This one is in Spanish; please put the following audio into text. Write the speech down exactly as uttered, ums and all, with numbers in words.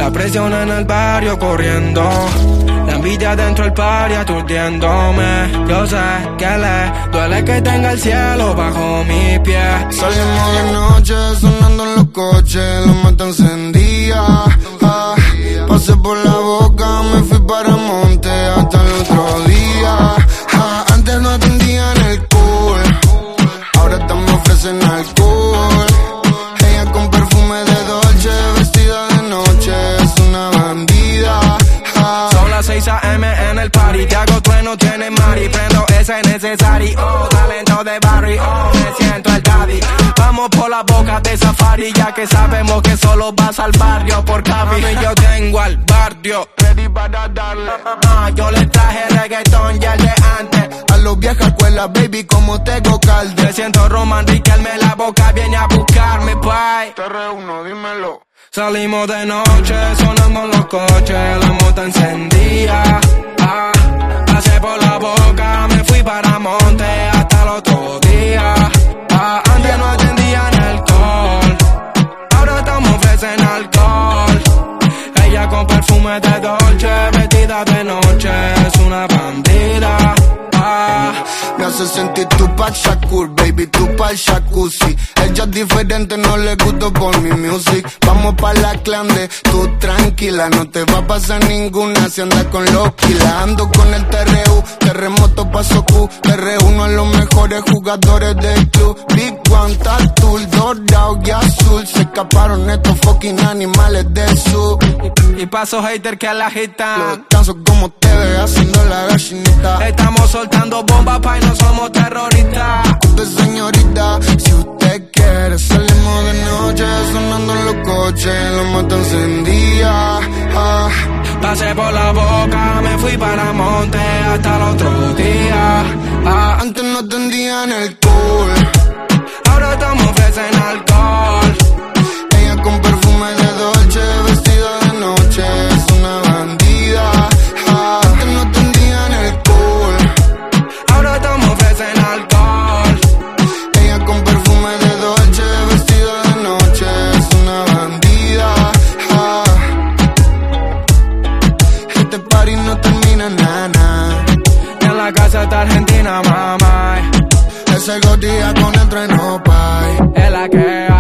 La presión en el barrio corriendo, la envidia dentro del party aturdiéndome. Yo sé que le duele que tenga el cielo bajo mi pie. Salimos de noche sonando en los coches, la mata encendía. Ah, pasé por la boca, me fui para Monte hasta el otro día. Ah, antes no atendían el cool, ahora me ofrecen alcohol. Ella con perfume de Dolce, vestida de noche, es una bandida. Ah. Son las seis a eme en el party, te hago trueno, tiene mari, prendo ese necesario. Oh, talento de Barry, oh, me siento el daddy. Vamos por la boca de safari, ya que sabemos que solo vas al barrio por Cavi. Y yo tengo al barrio ready para darle. Uh, uh, yo le traje reggaetón ya el de antes. A los viejas escuelas, baby, como Tego Calde. Me siento Roman Riquelme, la boca viene a buscarme, bye. Te reúno, dímelo. Salimos de noche, sonando en los coches, la moto encendía. Ah, pasé por la boca, me fui para Monte hasta el otro día. Ah, antes no atendían el alcohol, ahora estamos ofrecen alcohol. Ella con perfume de Dolce, vestida de noche, es una bandida. Ah, me hace sentir Tupac Shakur, baby, Tupac jacuzzi. Ella es diferente, no le gusto por mi music. Vamos pa' la clande, tú tranquila, no te va a pasar ninguna si andas con los kilas. Ando con el T R U, terremoto paso Q. Te reúno a los mejores jugadores del club. Big One, Tattoo, dorado y azul. Se escaparon estos fucking animales del sur. Y, y paso hater que la agitan. Los descanso como te ve haciendo la gallinita. Estamos soltando bombas pa' y no somos terroristas. Usted señorita, si usted quiere salimos de noche, sonando en los coches, la moto encendía. Ah. Pasé por la boca, me fui para Monte hasta el otro día. Ah. Antes no atendían el cool, ahora estamos ofrecen alcohol. Ella con perfume de Dolce, vestida de noche, es una bandida. Ah. Antes no atendían el cool, ahora estamos ofrecen alcohol. Ella con perfume de Dolce, vestida de noche, es una bandida. Ah. Este party no termina nada. En la casa está Argentina, mamá. Ese gotilla con el tren, no, pay. Es la que